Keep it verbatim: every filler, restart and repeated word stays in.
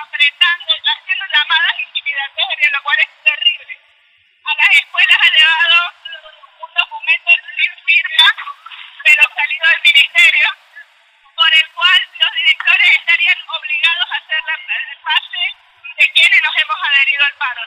apretando, haciendo llamadas intimidatorias, lo cual es terrible. A las escuelas ha llevado un documento sin firma, pero salido del ministerio, por el cual los directores estarían obligados a hacer la pase de quienes nos hemos adherido al paro.